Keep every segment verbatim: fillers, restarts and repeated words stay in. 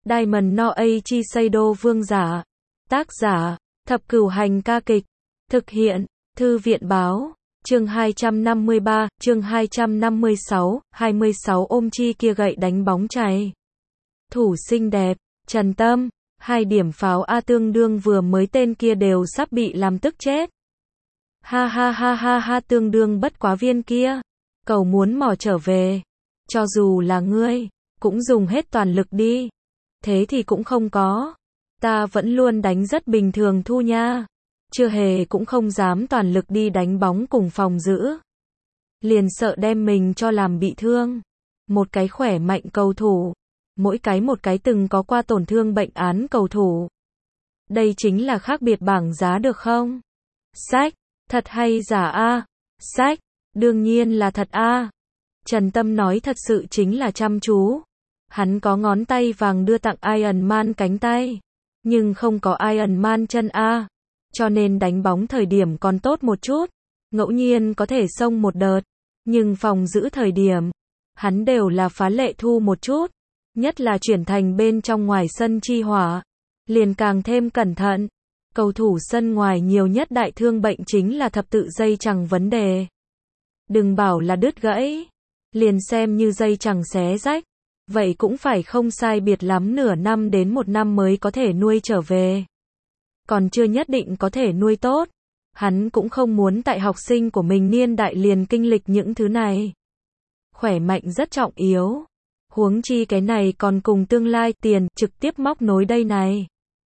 Diamond no Eiichi Seido Vương giả. Tác giả, Thập Cửu Hành ca kịch. Thực hiện, Thư viện báo. Chương hai trăm năm mươi ba, chương hai trăm năm mươi sáu, hai mươi sáu ôm chi kia gậy đánh bóng chày. Thủ xinh đẹp, Trần Tâm, hai điểm pháo A tương đương vừa mới tên kia đều sắp bị làm tức chết. Ha ha ha ha ha tương đương bất quá viên kia. Cầu muốn mò trở về. Cho dù là ngươi, cũng dùng hết toàn lực đi. Thế thì cũng không có. Ta vẫn luôn đánh rất bình thường thu nha. Chưa hề cũng không dám toàn lực đi đánh bóng cùng phòng giữ. Liền sợ đem mình cho làm bị thương. Một cái khỏe mạnh cầu thủ. Mỗi cái một cái từng có qua tổn thương bệnh án cầu thủ. Đây chính là khác biệt bảng giá được không? Sách, thật hay giả a? Sách, đương nhiên là thật a. Trần Tâm nói thật sự chính là chăm chú. Hắn có ngón tay vàng đưa tặng Iron Man cánh tay. Nhưng không có Iron Man chân a. Cho nên đánh bóng thời điểm còn tốt một chút. Ngẫu nhiên có thể xông một đợt. Nhưng phòng giữ thời điểm. Hắn đều là phá lệ thu một chút. Nhất là chuyển thành bên trong ngoài sân chi hỏa. Liền càng thêm cẩn thận. Cầu thủ sân ngoài nhiều nhất đại thương bệnh chính là thập tự dây chằng vấn đề. Đừng bảo là đứt gãy. Liền xem như dây chằng xé rách. Vậy cũng phải không sai biệt lắm nửa năm đến một năm mới có thể nuôi trở về. Còn chưa nhất định có thể nuôi tốt. Hắn cũng không muốn tại học sinh của mình niên đại liền kinh lịch những thứ này. Khỏe mạnh rất trọng yếu. Huống chi cái này còn cùng tương lai tiền trực tiếp móc nối đây này.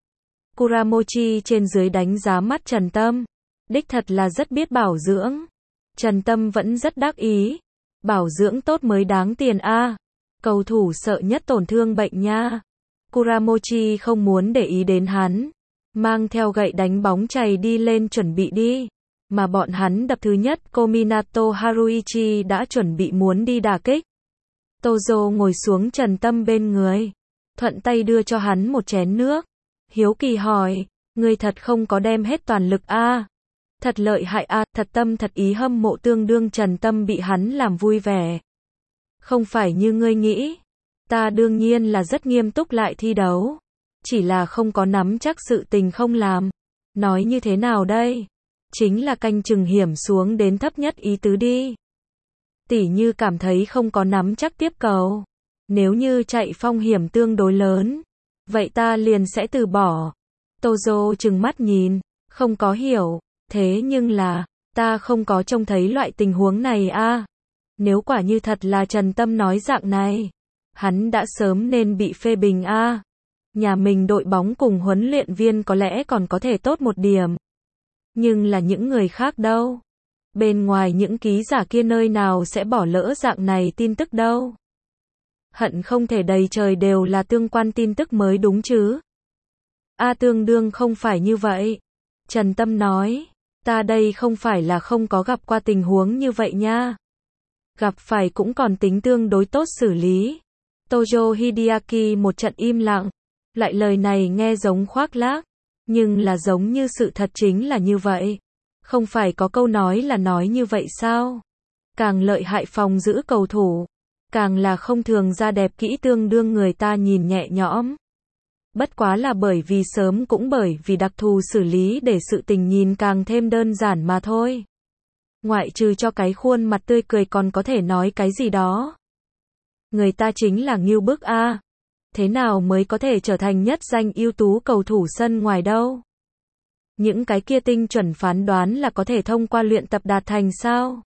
Kuramochi trên dưới đánh giá mắt Trần Tâm. Đích thật là rất biết bảo dưỡng. Trần Tâm vẫn rất đắc ý. Bảo dưỡng tốt mới đáng tiền a. Cầu thủ sợ nhất tổn thương bệnh nha. Kuramochi không muốn để ý đến hắn. Mang theo gậy đánh bóng chày đi lên chuẩn bị đi. Mà bọn hắn đập thứ nhất Kominato Haruichi đã chuẩn bị muốn đi đả kích. Tozo ngồi xuống Trần Tâm bên người. Thuận tay đưa cho hắn một chén nước. Hiếu kỳ hỏi, ngươi thật không có đem hết toàn lực a? À? Thật lợi hại a, à, thật tâm thật ý hâm mộ tương đương Trần Tâm bị hắn làm vui vẻ. Không phải như ngươi nghĩ. Ta đương nhiên là rất nghiêm túc lại thi đấu. Chỉ là không có nắm chắc sự tình không làm. Nói như thế nào đây? Chính là canh chừng hiểm xuống đến thấp nhất ý tứ đi. Tỉ như cảm thấy không có nắm chắc tiếp cầu. Nếu như chạy phong hiểm tương đối lớn. Vậy ta liền sẽ từ bỏ. Tozo trừng mắt nhìn. Không có hiểu. Thế nhưng là, ta không có trông thấy loại tình huống này a. À. Nếu quả như thật là Trần Tâm nói dạng này. Hắn đã sớm nên bị phê bình a. À. Nhà mình đội bóng cùng huấn luyện viên có lẽ còn có thể tốt một điểm. Nhưng là những người khác đâu? Bên ngoài những ký giả kia nơi nào sẽ bỏ lỡ dạng này tin tức đâu? Hận không thể đầy trời đều là tương quan tin tức mới đúng chứ? A à, tương đương không phải như vậy. Trần Tâm nói, ta đây không phải là không có gặp qua tình huống như vậy nha. Gặp phải cũng còn tính tương đối tốt xử lý. Tojo Hideaki một trận im lặng. Lại lời này nghe giống khoác lác, nhưng là giống như sự thật chính là như vậy. Không phải có câu nói là nói như vậy sao? Càng lợi hại phòng giữ cầu thủ, càng là không thường ra đẹp kỹ tương đương người ta nhìn nhẹ nhõm. Bất quá là bởi vì sớm cũng bởi vì đặc thù xử lý để sự tình nhìn càng thêm đơn giản mà thôi. Ngoại trừ cho cái khuôn mặt tươi cười còn có thể nói cái gì đó. Người ta chính là ngưu bức a. À. Thế nào mới có thể trở thành nhất danh ưu tú cầu thủ sân ngoài đâu? Những cái kia tinh chuẩn phán đoán là có thể thông qua luyện tập đạt thành sao?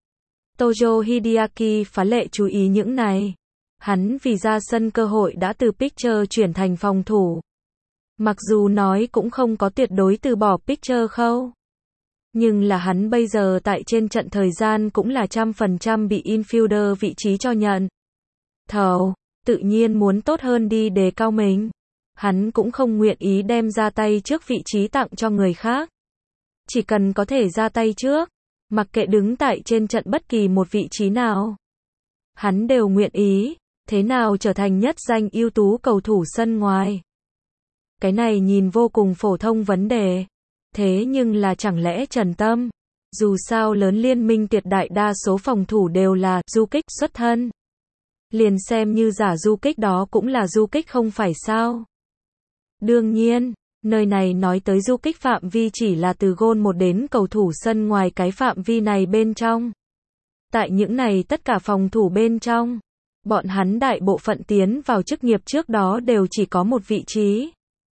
Tojo Hideaki phá lệ chú ý những này. Hắn vì ra sân cơ hội đã từ pitcher chuyển thành phòng thủ. Mặc dù nói cũng không có tuyệt đối từ bỏ pitcher khâu. Nhưng là hắn bây giờ tại trên trận thời gian cũng là trăm phần trăm bị infielder vị trí cho nhận. Thầu. Tự nhiên muốn tốt hơn đi đề cao mình. Hắn cũng không nguyện ý đem ra tay trước vị trí tặng cho người khác. Chỉ cần có thể ra tay trước, mặc kệ đứng tại trên trận bất kỳ một vị trí nào. Hắn đều nguyện ý, thế nào trở thành nhất danh ưu tú cầu thủ sân ngoài. Cái này nhìn vô cùng phổ thông vấn đề. Thế nhưng là chẳng lẽ Trần Tâm, dù sao lớn liên minh tuyệt đại đa số phòng thủ đều là du kích xuất thân. Liền xem như giả du kích đó cũng là du kích không phải sao? Đương nhiên, nơi này nói tới du kích phạm vi chỉ là từ gôn một đến cầu thủ sân ngoài cái phạm vi này bên trong. Tại những này tất cả phòng thủ bên trong, bọn hắn đại bộ phận tiến vào chức nghiệp trước đó đều chỉ có một vị trí.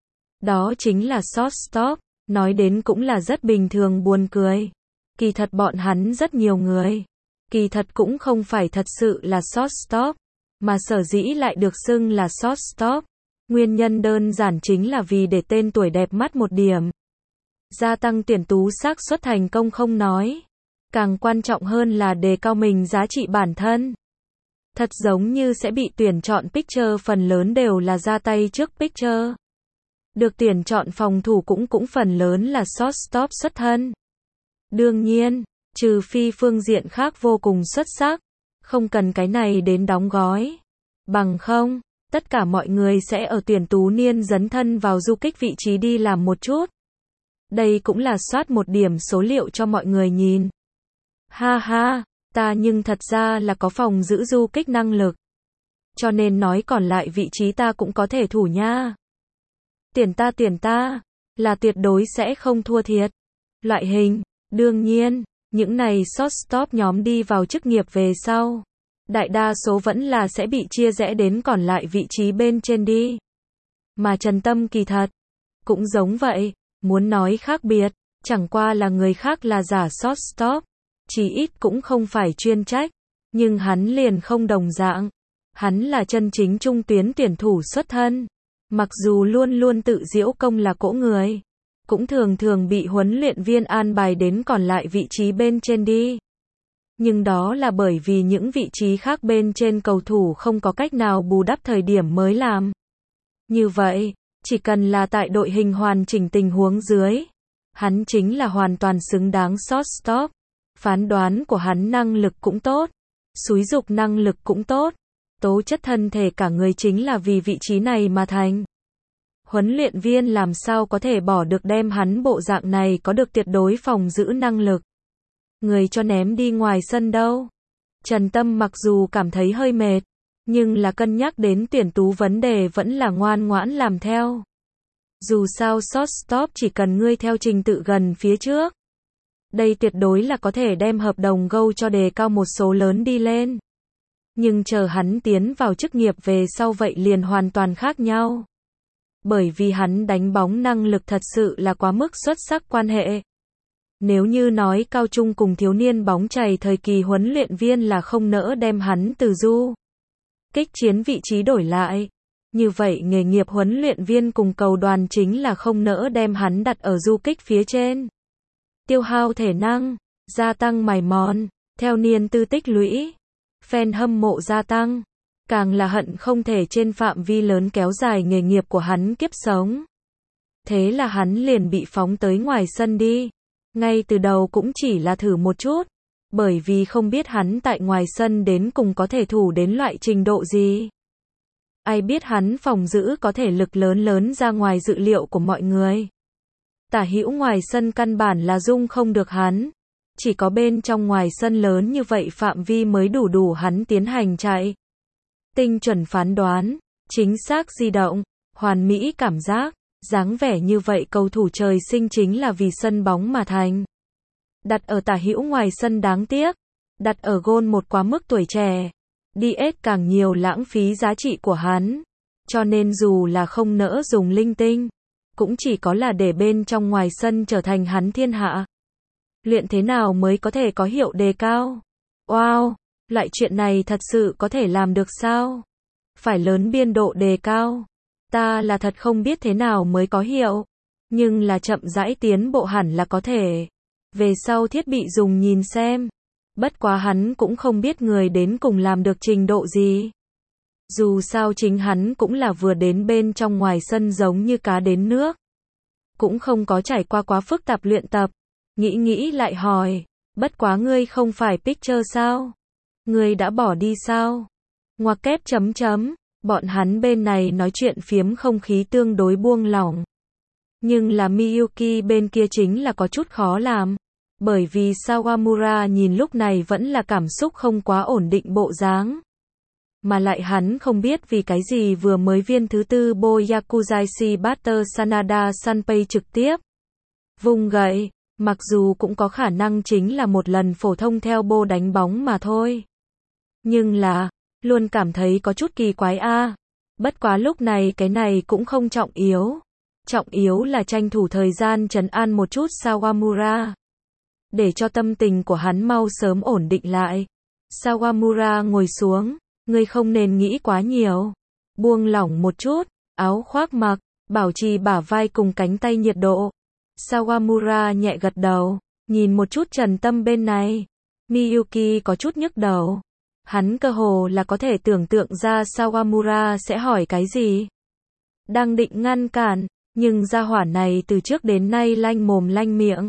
Đó chính là shortstop, nói đến cũng là rất bình thường buồn cười. Kỳ thật bọn hắn rất nhiều người, kỳ thật cũng không phải thật sự là shortstop, mà sở dĩ lại được xưng là shortstop. Nguyên nhân đơn giản chính là vì để tên tuổi đẹp mắt một điểm. Gia tăng tuyển tú xác suất thành công không nói. Càng quan trọng hơn là đề cao mình giá trị bản thân. Thật giống như sẽ bị tuyển chọn pitcher phần lớn đều là ra tay trước pitcher. Được tuyển chọn phòng thủ cũng cũng phần lớn là shortstop xuất thân. Đương nhiên, trừ phi phương diện khác vô cùng xuất sắc, không cần cái này đến đóng gói. Bằng không, tất cả mọi người sẽ ở tuyển tú niên dấn thân vào du kích vị trí đi làm một chút. Đây cũng là soát một điểm số liệu cho mọi người nhìn. Ha ha, ta nhưng thật ra là có phòng giữ du kích năng lực. Cho nên nói còn lại vị trí ta cũng có thể thủ nha. Tuyển ta tuyển ta, là tuyệt đối sẽ không thua thiệt. Loại hình, đương nhiên, những này shortstop nhóm đi vào chức nghiệp về sau. Đại đa số vẫn là sẽ bị chia rẽ đến còn lại vị trí bên trên đi. Mà Trần Tâm kỳ thật, cũng giống vậy, muốn nói khác biệt, chẳng qua là người khác là giả shortstop, chỉ ít cũng không phải chuyên trách, nhưng hắn liền không đồng dạng. Hắn là chân chính trung tuyến tuyển thủ xuất thân, mặc dù luôn luôn tự giễu công là cỗ người, cũng thường thường bị huấn luyện viên an bài đến còn lại vị trí bên trên đi. Nhưng đó là bởi vì những vị trí khác bên trên cầu thủ không có cách nào bù đắp thời điểm mới làm. Như vậy, chỉ cần là tại đội hình hoàn chỉnh tình huống dưới, hắn chính là hoàn toàn xứng đáng shortstop. Phán đoán của hắn năng lực cũng tốt, xúi dục năng lực cũng tốt, tố chất thân thể cả người chính là vì vị trí này mà thành. Huấn luyện viên làm sao có thể bỏ được đem hắn bộ dạng này có được tuyệt đối phòng giữ năng lực. Người cho ném đi ngoài sân đâu. Trần Tâm mặc dù cảm thấy hơi mệt, nhưng là cân nhắc đến tuyển tú vấn đề vẫn là ngoan ngoãn làm theo. Dù sao shortstop chỉ cần ngươi theo trình tự gần phía trước. Đây tuyệt đối là có thể đem hợp đồng gâu cho đề cao một số lớn đi lên. Nhưng chờ hắn tiến vào chức nghiệp về sau vậy liền hoàn toàn khác nhau. Bởi vì hắn đánh bóng năng lực thật sự là quá mức xuất sắc quan hệ. Nếu như nói cao trung cùng thiếu niên bóng chày thời kỳ huấn luyện viên là không nỡ đem hắn từ du kích chiến vị trí đổi lại. Như vậy nghề nghiệp huấn luyện viên cùng cầu đoàn chính là không nỡ đem hắn đặt ở du kích phía trên. Tiêu hao thể năng, gia tăng mài mòn, theo niên tư tích lũy, fan hâm mộ gia tăng, càng là hận không thể trên phạm vi lớn kéo dài nghề nghiệp của hắn kiếp sống. Thế là hắn liền bị phóng tới ngoài sân đi. Ngay từ đầu cũng chỉ là thử một chút, bởi vì không biết hắn tại ngoài sân đến cùng có thể thủ đến loại trình độ gì. Ai biết hắn phòng giữ có thể lực lớn lớn ra ngoài dự liệu của mọi người. Tả hữu ngoài sân căn bản là dung không được hắn. Chỉ có bên trong ngoài sân lớn như vậy phạm vi mới đủ đủ hắn tiến hành chạy. Tinh chuẩn phán đoán, chính xác di động, hoàn mỹ cảm giác, dáng vẻ như vậy cầu thủ trời sinh chính là vì sân bóng mà thành. Đặt ở tả hữu ngoài sân đáng tiếc, đặt ở gôn một quá mức tuổi trẻ, đê ét càng nhiều lãng phí giá trị của hắn. Cho nên dù là không nỡ dùng linh tinh, cũng chỉ có là để bên trong ngoài sân trở thành hắn thiên hạ. Luyện thế nào mới có thể có hiệu đề cao? Wow, loại chuyện này thật sự có thể làm được sao? Phải lớn biên độ đề cao. Ta là thật không biết thế nào mới có hiệu, nhưng là chậm rãi tiến bộ hẳn là có thể. Về sau thiết bị dùng nhìn xem. Bất quá hắn cũng không biết người đến cùng làm được trình độ gì. Dù sao chính hắn cũng là vừa đến bên trong ngoài sân giống như cá đến nước. Cũng không có trải qua quá phức tạp luyện tập. Nghĩ nghĩ lại hỏi, bất quá ngươi không phải pitcher sao? Ngươi đã bỏ đi sao? Ngoặc kép chấm chấm, bọn hắn bên này nói chuyện phiếm không khí tương đối buông lỏng. Nhưng là Miyuki bên kia chính là có chút khó làm. Bởi vì Sawamura nhìn lúc này vẫn là cảm xúc không quá ổn định bộ dáng. Mà lại hắn không biết vì cái gì vừa mới viên thứ tư Bo Yakuzaishi Butter Sanada Sanpei trực tiếp vung gậy, mặc dù cũng có khả năng chính là một lần phổ thông theo Bo đánh bóng mà thôi. Nhưng là, luôn cảm thấy có chút kỳ quái a. À. Bất quá lúc này cái này cũng không trọng yếu. Trọng yếu là tranh thủ thời gian trấn an một chút Sawamura. Để cho tâm tình của hắn mau sớm ổn định lại. Sawamura ngồi xuống, ngươi không nên nghĩ quá nhiều. Buông lỏng một chút, áo khoác mặc, bảo trì bả vai cùng cánh tay nhiệt độ. Sawamura nhẹ gật đầu, nhìn một chút Trần Tâm bên này. Miyuki có chút nhức đầu. Hắn cơ hồ là có thể tưởng tượng ra Sawamura sẽ hỏi cái gì. Đang định ngăn cản, nhưng gia hỏa này từ trước đến nay lanh mồm lanh miệng.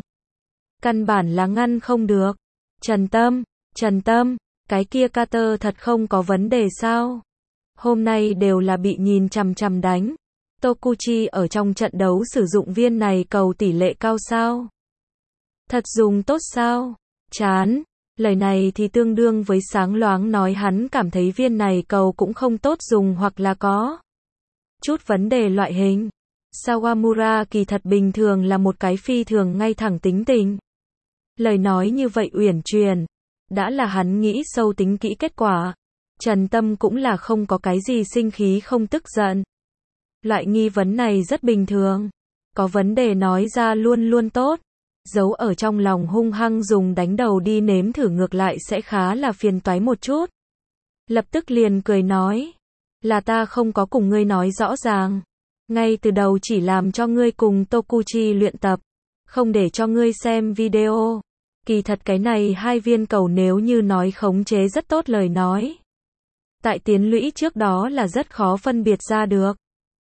Căn bản là ngăn không được. Trần Tâm, Trần Tâm, cái kia Carter thật không có vấn đề sao? Hôm nay đều là bị nhìn chằm chằm đánh. Tokuchi ở trong trận đấu sử dụng viên này cầu tỷ lệ cao sao? Thật dùng tốt sao? Chán. Lời này thì tương đương với sáng loáng nói hắn cảm thấy viên này cầu cũng không tốt dùng hoặc là có chút vấn đề loại hình. Sawamura kỳ thật bình thường là một cái phi thường ngay thẳng tính tình. Lời nói như vậy uyển chuyển, đã là hắn nghĩ sâu tính kỹ kết quả. Trần Tâm cũng là không có cái gì sinh khí không tức giận. Loại nghi vấn này rất bình thường. Có vấn đề nói ra luôn luôn tốt. Giấu ở trong lòng hung hăng dùng đánh đầu đi nếm thử ngược lại sẽ khá là phiền toái một chút. Lập tức liền cười nói. Là ta không có cùng ngươi nói rõ ràng. Ngay từ đầu chỉ làm cho ngươi cùng Tokuchi luyện tập. Không để cho ngươi xem video. Kỳ thật cái này hai viên cầu nếu như nói khống chế rất tốt lời nói. Tại tiến lũy trước đó là rất khó phân biệt ra được.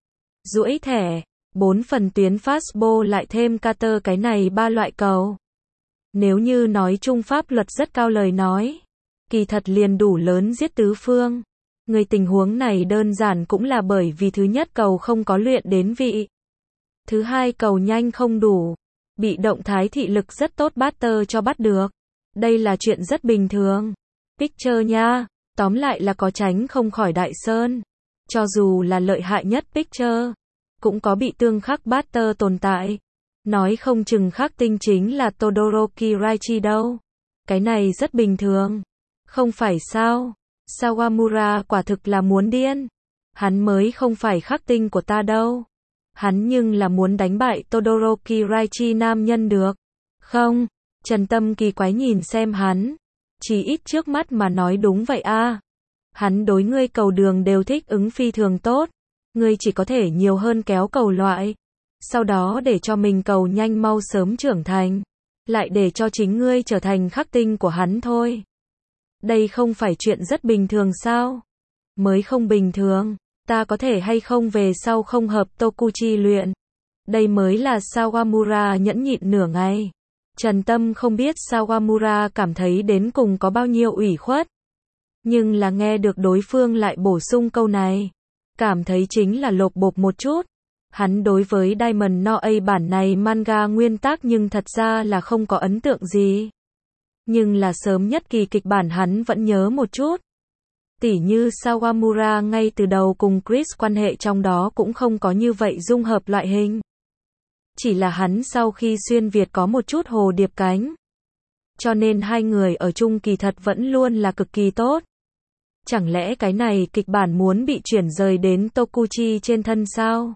Duỗi thẻ. Bốn phần tuyến fastball lại thêm Carter cái này ba loại cầu. Nếu như nói chung pháp luật rất cao lời nói. Kỳ thật liền đủ lớn giết tứ phương. Người tình huống này đơn giản cũng là bởi vì thứ nhất cầu không có luyện đến vị. Thứ hai cầu nhanh không đủ. Bị động thái thị lực rất tốt batter cho bắt được. Đây là chuyện rất bình thường. Pitcher nha. Tóm lại là có tránh không khỏi đại sơn. Cho dù là lợi hại nhất pitcher. Cũng có bị tương khắc batter tồn tại. Nói không chừng khắc tinh chính là Todoroki Raichi đâu. Cái này rất bình thường. Không phải sao? Sawamura quả thực là muốn điên. Hắn mới không phải khắc tinh của ta đâu. Hắn nhưng là muốn đánh bại Todoroki Raichi nam nhân được. Không, Trần Tâm kỳ quái nhìn xem hắn. Chỉ ít trước mắt mà nói đúng vậy a. À. Hắn đối ngươi cầu đường đều thích ứng phi thường tốt. Ngươi chỉ có thể nhiều hơn kéo cầu loại. Sau đó để cho mình cầu nhanh mau sớm trưởng thành. Lại để cho chính ngươi trở thành khắc tinh của hắn thôi. Đây không phải chuyện rất bình thường sao? Mới không bình thường. Ta có thể hay không về sau không hợp Tokuchi luyện. Đây mới là Sawamura nhẫn nhịn nửa ngày. Trần Tâm không biết Sawamura cảm thấy đến cùng có bao nhiêu ủy khuất. Nhưng là nghe được đối phương lại bổ sung câu này. Cảm thấy chính là lột bột một chút. Hắn đối với Diamond No A bản này manga nguyên tác nhưng thật ra là không có ấn tượng gì. Nhưng là sớm nhất kỳ kịch bản hắn vẫn nhớ một chút. Tỉ như Sawamura ngay từ đầu cùng Chris quan hệ trong đó cũng không có như vậy dung hợp loại hình. Chỉ là hắn sau khi xuyên Việt có một chút hồ điệp cánh. Cho nên hai người ở chung kỳ thật vẫn luôn là cực kỳ tốt. Chẳng lẽ cái này kịch bản muốn bị chuyển rời đến Tokuchi trên thân sao?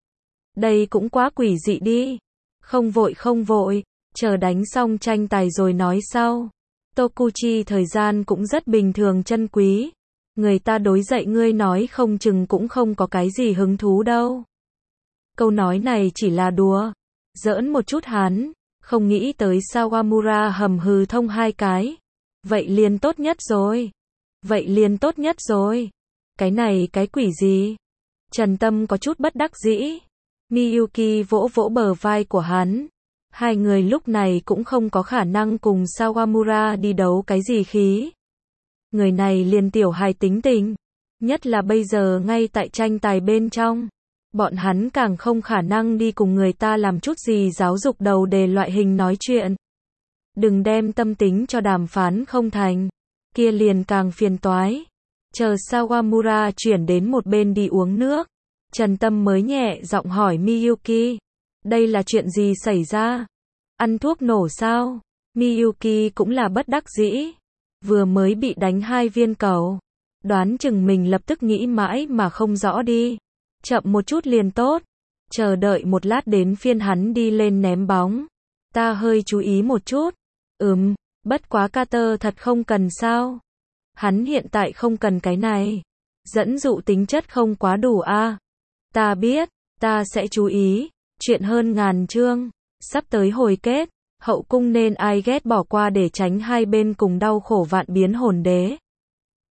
Đây cũng quá quỷ dị đi. Không vội không vội, chờ đánh xong tranh tài rồi nói sau. Tokuchi thời gian cũng rất bình thường chân quý. Người ta đối dạy ngươi nói không chừng cũng không có cái gì hứng thú đâu. Câu nói này chỉ là đùa. Giỡn một chút hắn. Không nghĩ tới Sawamura hầm hừ thông hai cái. Vậy liền tốt nhất rồi. Vậy liền tốt nhất rồi. Cái này cái quỷ gì? Trần Tâm có chút bất đắc dĩ. Miyuki vỗ vỗ bờ vai của hắn. Hai người lúc này cũng không có khả năng cùng Sawamura đi đấu cái gì khí. Người này liền tiểu hài tính tình. Nhất là bây giờ ngay tại tranh tài bên trong. Bọn hắn càng không khả năng đi cùng người ta làm chút gì giáo dục đầu đề loại hình nói chuyện. Đừng đem tâm tính cho đàm phán không thành. Kia liền càng phiền toái. Chờ Sawamura chuyển đến một bên đi uống nước, Trần Tâm mới nhẹ giọng hỏi Miyuki. Đây là chuyện gì xảy ra? Ăn thuốc nổ sao? Miyuki cũng là bất đắc dĩ. Vừa mới bị đánh hai viên cầu. Đoán chừng mình lập tức nghĩ mãi mà không rõ đi. Chậm một chút liền tốt. Chờ đợi một lát đến phiên hắn đi lên ném bóng. Ta hơi chú ý một chút. Ừm, bất quá Carter thật không cần sao? Hắn hiện tại không cần cái này. Dẫn dụ tính chất không quá đủ a. À? Ta biết, ta sẽ chú ý. Chuyện hơn ngàn chương. Sắp tới hồi kết. Hậu cung nên ai ghét bỏ qua để tránh hai bên cùng đau khổ vạn biến hồn đế.